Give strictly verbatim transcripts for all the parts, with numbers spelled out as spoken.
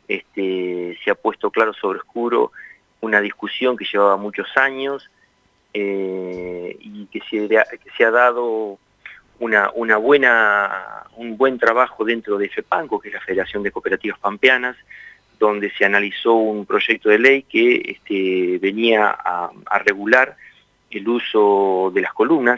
este, se ha puesto claro sobre oscuro una discusión que llevaba muchos años eh, y que se, que se ha dado una, una buena, un buen trabajo dentro de FEPANCO, que es la Federación de Cooperativas Pampeanas, donde se analizó un proyecto de ley que este, venía a, a regular el uso de las columnas,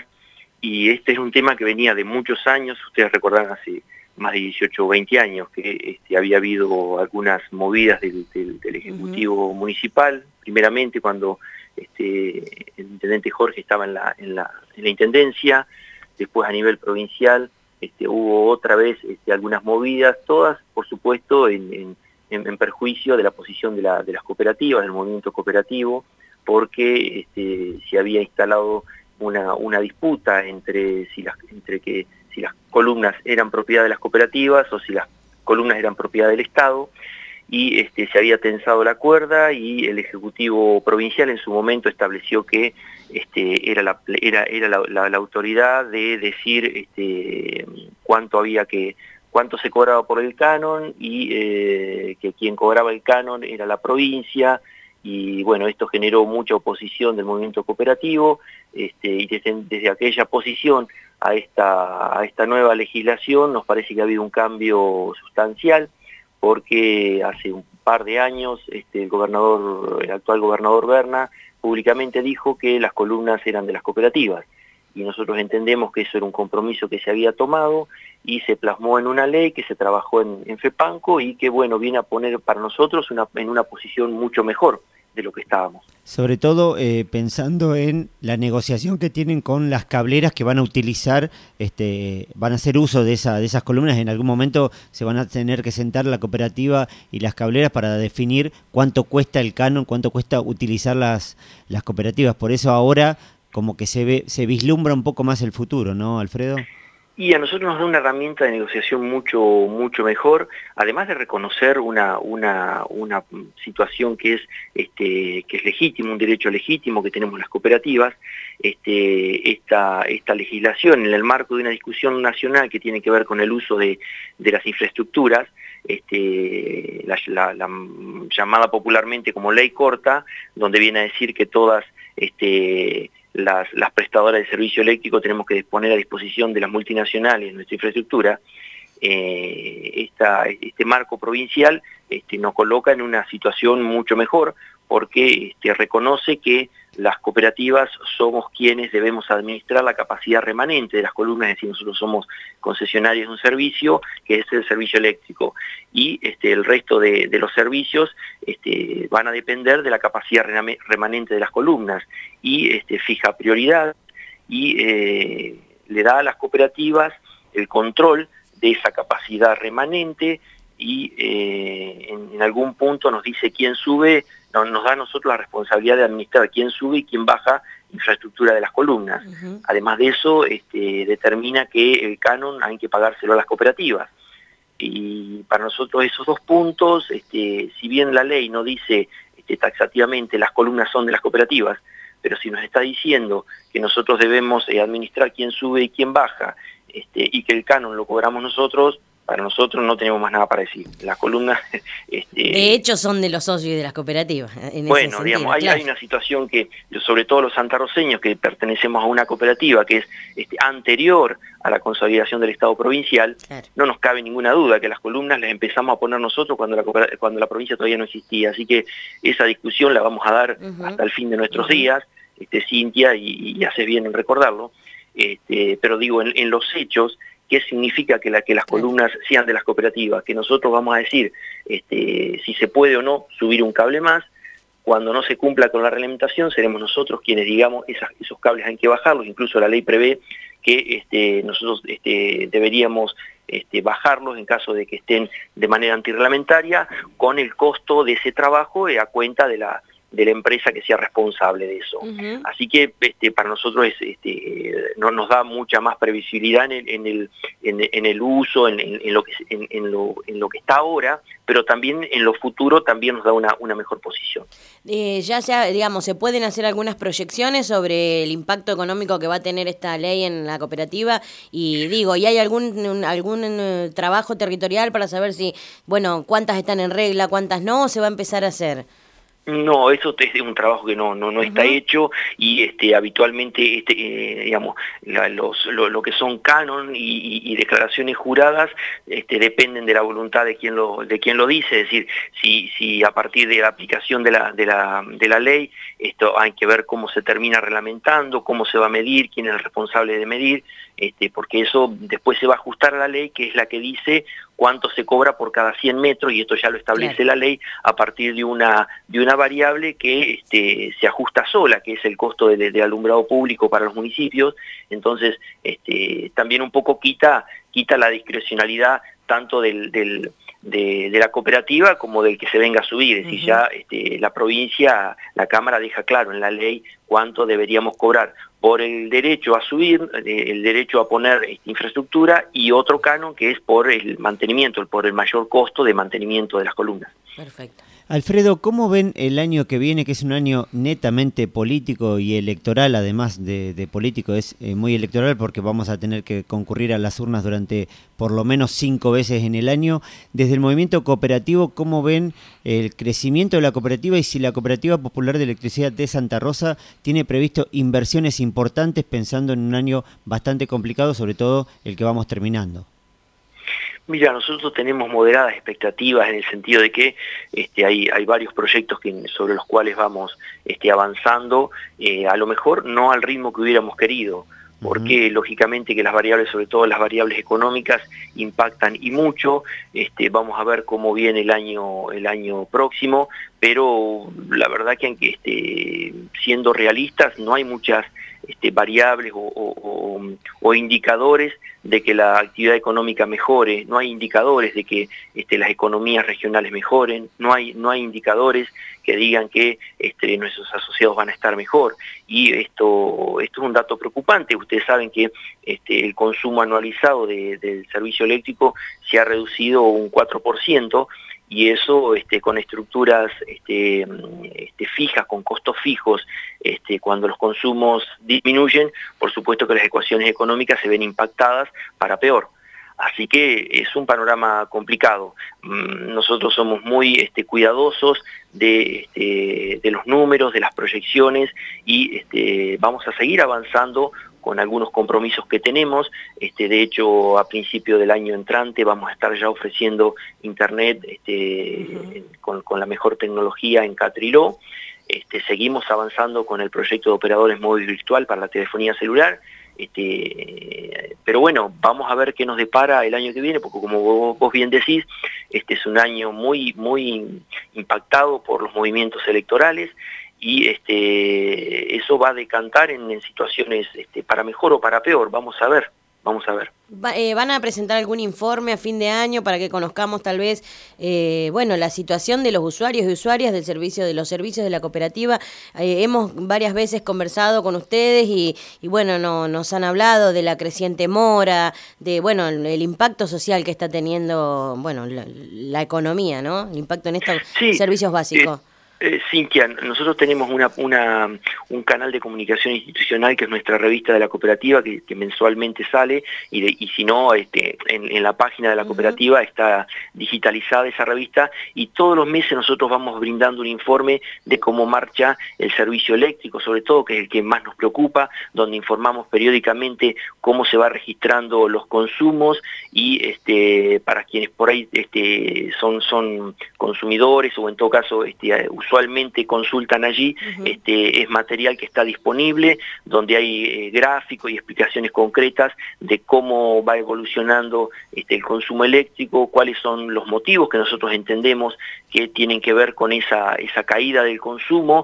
y este es un tema que venía de muchos años. Ustedes recordarán hace más de dieciocho o veinte años que este, había habido algunas movidas del, del, del Ejecutivo uh-huh. Municipal, primeramente cuando este, el Intendente Jorge estaba en la, en la, en la Intendencia, después a nivel provincial este, hubo otra vez este, algunas movidas, todas por supuesto en, en, en perjuicio de la posición de, la, de las cooperativas, del movimiento cooperativo, porque este, se había instalado una, una disputa entre, si las, entre que si las columnas eran propiedad de las cooperativas o si las columnas eran propiedad del Estado, y este, se había tensado la cuerda y el Ejecutivo Provincial en su momento estableció que este, era, la, era, era la, la, la autoridad de decir este, cuánto había que cuánto se cobraba por el canon, y eh, que quien cobraba el canon era la provincia. Y bueno, esto generó mucha oposición del movimiento cooperativo, este, y desde, desde aquella posición a esta, a esta nueva legislación nos parece que ha habido un cambio sustancial, porque hace un par de años este, el gobernador, el actual gobernador Berna, públicamente dijo que las columnas eran de las cooperativas, y nosotros entendemos que eso era un compromiso que se había tomado y se plasmó en una ley que se trabajó en, en FEPANCO, y que bueno, viene a poner para nosotros una, en una posición mucho mejor de lo que estábamos. Sobre todo eh, pensando en la negociación que tienen con las cableras que van a utilizar, este, van a hacer uso de, esa, de esas columnas. En algún momento se van a tener que sentar la cooperativa y las cableras para definir cuánto cuesta el canon, cuánto cuesta utilizar las, las cooperativas. Por eso ahora como que se ve, se vislumbra un poco más el futuro, ¿no, Alfredo? Y a nosotros nos da una herramienta de negociación mucho, mucho mejor, además de reconocer una, una, una situación que es, este, que es legítimo, un derecho legítimo que tenemos las cooperativas. Este, esta, esta legislación en el marco de una discusión nacional que tiene que ver con el uso de, de las infraestructuras, este, la, la, la llamada popularmente como ley corta, donde viene a decir que todas este, Las, las prestadoras de servicio eléctrico tenemos que disponer a disposición de las multinacionales nuestra infraestructura. Eh, esta, este marco provincial este, nos coloca en una situación mucho mejor, porque este, reconoce que las cooperativas somos quienes debemos administrar la capacidad remanente de las columnas, es decir, nosotros somos concesionarios de un servicio que es el servicio eléctrico, y este, el resto de, de los servicios este, van a depender de la capacidad remanente de las columnas, y este, fija prioridad y eh, le da a las cooperativas el control de esa capacidad remanente, y eh, en, en algún punto nos dice quién sube, no, nos da a nosotros la responsabilidad de administrar quién sube y quién baja infraestructura de las columnas. Uh-huh. Además de eso, este, determina que el canon hay que pagárselo a las cooperativas. Y para nosotros esos dos puntos, este, si bien la ley no dice este, taxativamente las columnas son de las cooperativas, pero si nos está diciendo que nosotros debemos eh, administrar quién sube y quién baja, este, y que el canon lo cobramos nosotros, para nosotros no tenemos más nada para decir. Las columnas... Este, de hecho, son de los socios de las cooperativas. En bueno, ese sentido, digamos, hay, claro. hay una situación que, sobre todo los santarroceños, que pertenecemos a una cooperativa que es este, anterior a la consolidación del Estado provincial, claro. No nos cabe ninguna duda que las columnas las empezamos a poner nosotros cuando la, cuando la provincia todavía no existía. Así que esa discusión la vamos a dar uh-huh. hasta el fin de nuestros uh-huh. días, este, Cintia, y, y haces bien en recordarlo. Este, pero digo, en, en los hechos... ¿Qué significa que, la, que las columnas sean de las cooperativas? Que nosotros vamos a decir este, si se puede o no subir un cable más. Cuando no se cumpla con la reglamentación, seremos nosotros quienes digamos esas, esos cables hay que bajarlos. Incluso la ley prevé que este, nosotros este, deberíamos este, bajarlos en caso de que estén de manera antirreglamentaria, con el costo de ese trabajo eh, a cuenta de la, de la empresa que sea responsable de eso. Uh-huh. Así que este, para nosotros es, este, no, nos da mucha más previsibilidad en el, en el, en, en el uso, en, en, en, lo que, en, en, lo, en lo que está ahora, pero también en lo futuro también nos da una, una mejor posición. Eh, ya sea, digamos, ¿se pueden hacer algunas proyecciones sobre el impacto económico que va a tener esta ley en la cooperativa? Y digo, ¿y hay algún algún uh, trabajo territorial para saber si, bueno, cuántas están en regla, cuántas no, o se va a empezar a hacer? No, eso es un trabajo que no no no está Uh-huh. hecho, y este habitualmente este eh, digamos la, los lo, lo que son canon y, y, y declaraciones juradas este dependen de la voluntad de quien lo de quien lo dice. Es decir, si si a partir de la aplicación de la de la de la ley, esto hay que ver cómo se termina reglamentando, cómo se va a medir, quién es el responsable de medir, este porque eso después se va a ajustar a la ley, que es la que dice cuánto se cobra por cada cien metros, y esto ya lo establece claro. la ley a partir de una de una variable que este, se ajusta sola, que es el costo de, de alumbrado público para los municipios. Entonces este, también un poco quita quita la discrecionalidad tanto del, del de, de la cooperativa como del que se venga a subir. Es decir, uh-huh. ya este, la provincia, la Cámara deja claro en la ley cuánto deberíamos cobrar por el derecho a subir, el derecho a poner infraestructura, y otro canon que es por el mantenimiento, por el mayor costo de mantenimiento de las columnas. Perfecto. Alfredo, ¿cómo ven el año que viene, que es un año netamente político y electoral, además de, de político, es eh, muy electoral porque vamos a tener que concurrir a las urnas durante por lo menos cinco veces en el año? Desde el movimiento cooperativo, ¿cómo ven el crecimiento de la cooperativa y si la Cooperativa Popular de Electricidad de Santa Rosa tiene previsto inversiones importantes pensando en un año bastante complicado, sobre todo el que vamos terminando? Mira, nosotros tenemos moderadas expectativas en el sentido de que este, hay, hay varios proyectos que, sobre los cuales vamos este, avanzando, eh, a lo mejor no al ritmo que hubiéramos querido, porque uh-huh. lógicamente que las variables, sobre todo las variables económicas, impactan y mucho. Este, vamos a ver cómo viene el año, el año próximo, pero la verdad que este, siendo realistas no hay muchas este, variables o, o, o, o indicadores de que la actividad económica mejore, no hay indicadores de que este, las economías regionales mejoren, no hay, no hay indicadores que digan que este, nuestros asociados van a estar mejor, y esto, esto es un dato preocupante. Ustedes saben que este, el consumo anualizado de, del servicio eléctrico se ha reducido un cuatro por ciento, y eso este, con estructuras este, este, fijas, con costos fijos, este, cuando los consumos disminuyen, por supuesto que las ecuaciones económicas se ven impactadas para peor. Así que es un panorama complicado. Nosotros somos muy este, cuidadosos de, este, de los números, de las proyecciones, y este, vamos a seguir avanzando con algunos compromisos que tenemos. Este, de hecho, a principio del año entrante vamos a estar ya ofreciendo internet este, uh-huh. con, con la mejor tecnología en Catriló. Este, seguimos avanzando con el proyecto de operadores móvil virtual para la telefonía celular. Este, pero bueno, vamos a ver qué nos depara el año que viene, porque como vos, vos bien decís, este es un año muy, muy impactado por los movimientos electorales, y este, eso va a decantar en, en situaciones este, para mejor o para peor. Vamos a ver, vamos a ver. Va, eh, ¿Van a presentar algún informe a fin de año para que conozcamos tal vez, eh, bueno, la situación de los usuarios y usuarias del servicio, de los servicios de la cooperativa? Eh, hemos varias veces conversado con ustedes y, y bueno, no, nos han hablado de la creciente mora, de, bueno, el, el impacto social que está teniendo, bueno, la, la economía, ¿no? El impacto en estos sí, servicios básicos. Eh. Eh, Cintia, nosotros tenemos una, una, un canal de comunicación institucional que es nuestra revista de la cooperativa, que, que mensualmente sale, y, de, y si no, este, en, en la página de la cooperativa uh-huh. está digitalizada esa revista, y todos los meses nosotros vamos brindando un informe de cómo marcha el servicio eléctrico, sobre todo, que es el que más nos preocupa, donde informamos periódicamente cómo se va registrando los consumos, y este, para quienes por ahí este, son, son consumidores, o en todo caso este, usualmente consultan allí, uh-huh. este, es material que está disponible, donde hay eh, gráficos y explicaciones concretas de cómo va evolucionando este, el consumo eléctrico, cuáles son los motivos que nosotros entendemos que tienen que ver con esa, esa caída del consumo,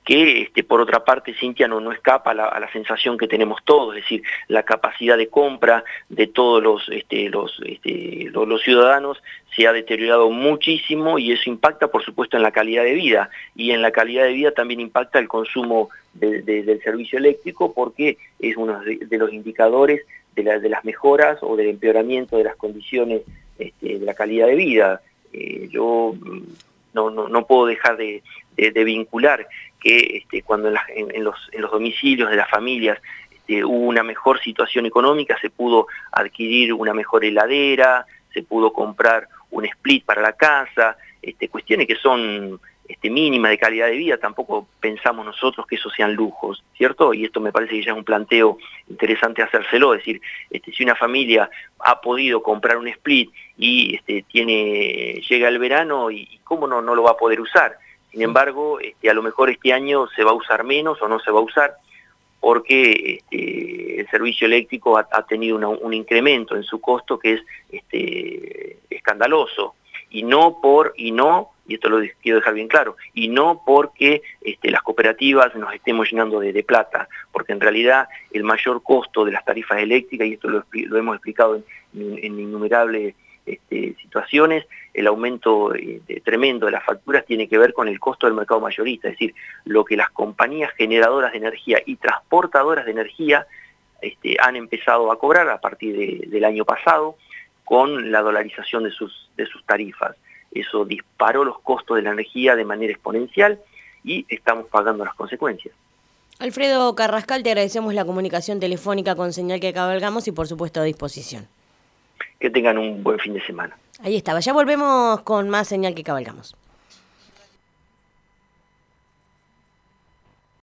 que este, por otra parte, Cintia, no, no escapa a la, a la sensación que tenemos todos, es decir, la capacidad de compra de todos los, este, los, este, los, los ciudadanos se ha deteriorado muchísimo y eso impacta, por supuesto, en la calidad de vida, y en la calidad de vida también impacta el consumo de, de, del servicio eléctrico, porque es uno de, de los indicadores de, la, de las mejoras o del empeoramiento de las condiciones este, de la calidad de vida. Eh, yo no, no, no puedo dejar de, de, de vincular que este, cuando en, la, en, en, los, en los domicilios de las familias este, hubo una mejor situación económica, se pudo adquirir una mejor heladera, se pudo comprar un split para la casa, este, cuestiones que son este, mínimas de calidad de vida, tampoco pensamos nosotros que esos sean lujos, ¿cierto? Y esto me parece que ya es un planteo interesante hacérselo, es decir, este, si una familia ha podido comprar un split y este, tiene, llega el verano, y, y cómo no, no lo va a poder usar. Sin embargo, este, a lo mejor este año se va a usar menos o no se va a usar porque este, el servicio eléctrico ha, ha tenido una, un incremento en su costo que es este, escandaloso. Y no por, y no, y esto lo quiero dejar bien claro, y no porque este, las cooperativas nos estemos llenando de, de plata, porque en realidad el mayor costo de las tarifas eléctricas, y esto lo, lo hemos explicado en, en innumerables este, situaciones, el aumento eh, de, tremendo de las facturas tiene que ver con el costo del mercado mayorista, es decir, lo que las compañías generadoras de energía y transportadoras de energía este, han empezado a cobrar a partir de, del año pasado con la dolarización de sus, de sus tarifas. Eso disparó los costos de la energía de manera exponencial y estamos pagando las consecuencias. Alfredo Carrascal, te agradecemos la comunicación telefónica con Señal que Cabalgamos y por supuesto a disposición. Que tengan un buen fin de semana. Ahí estaba, ya volvemos con más Señal que Cabalgamos.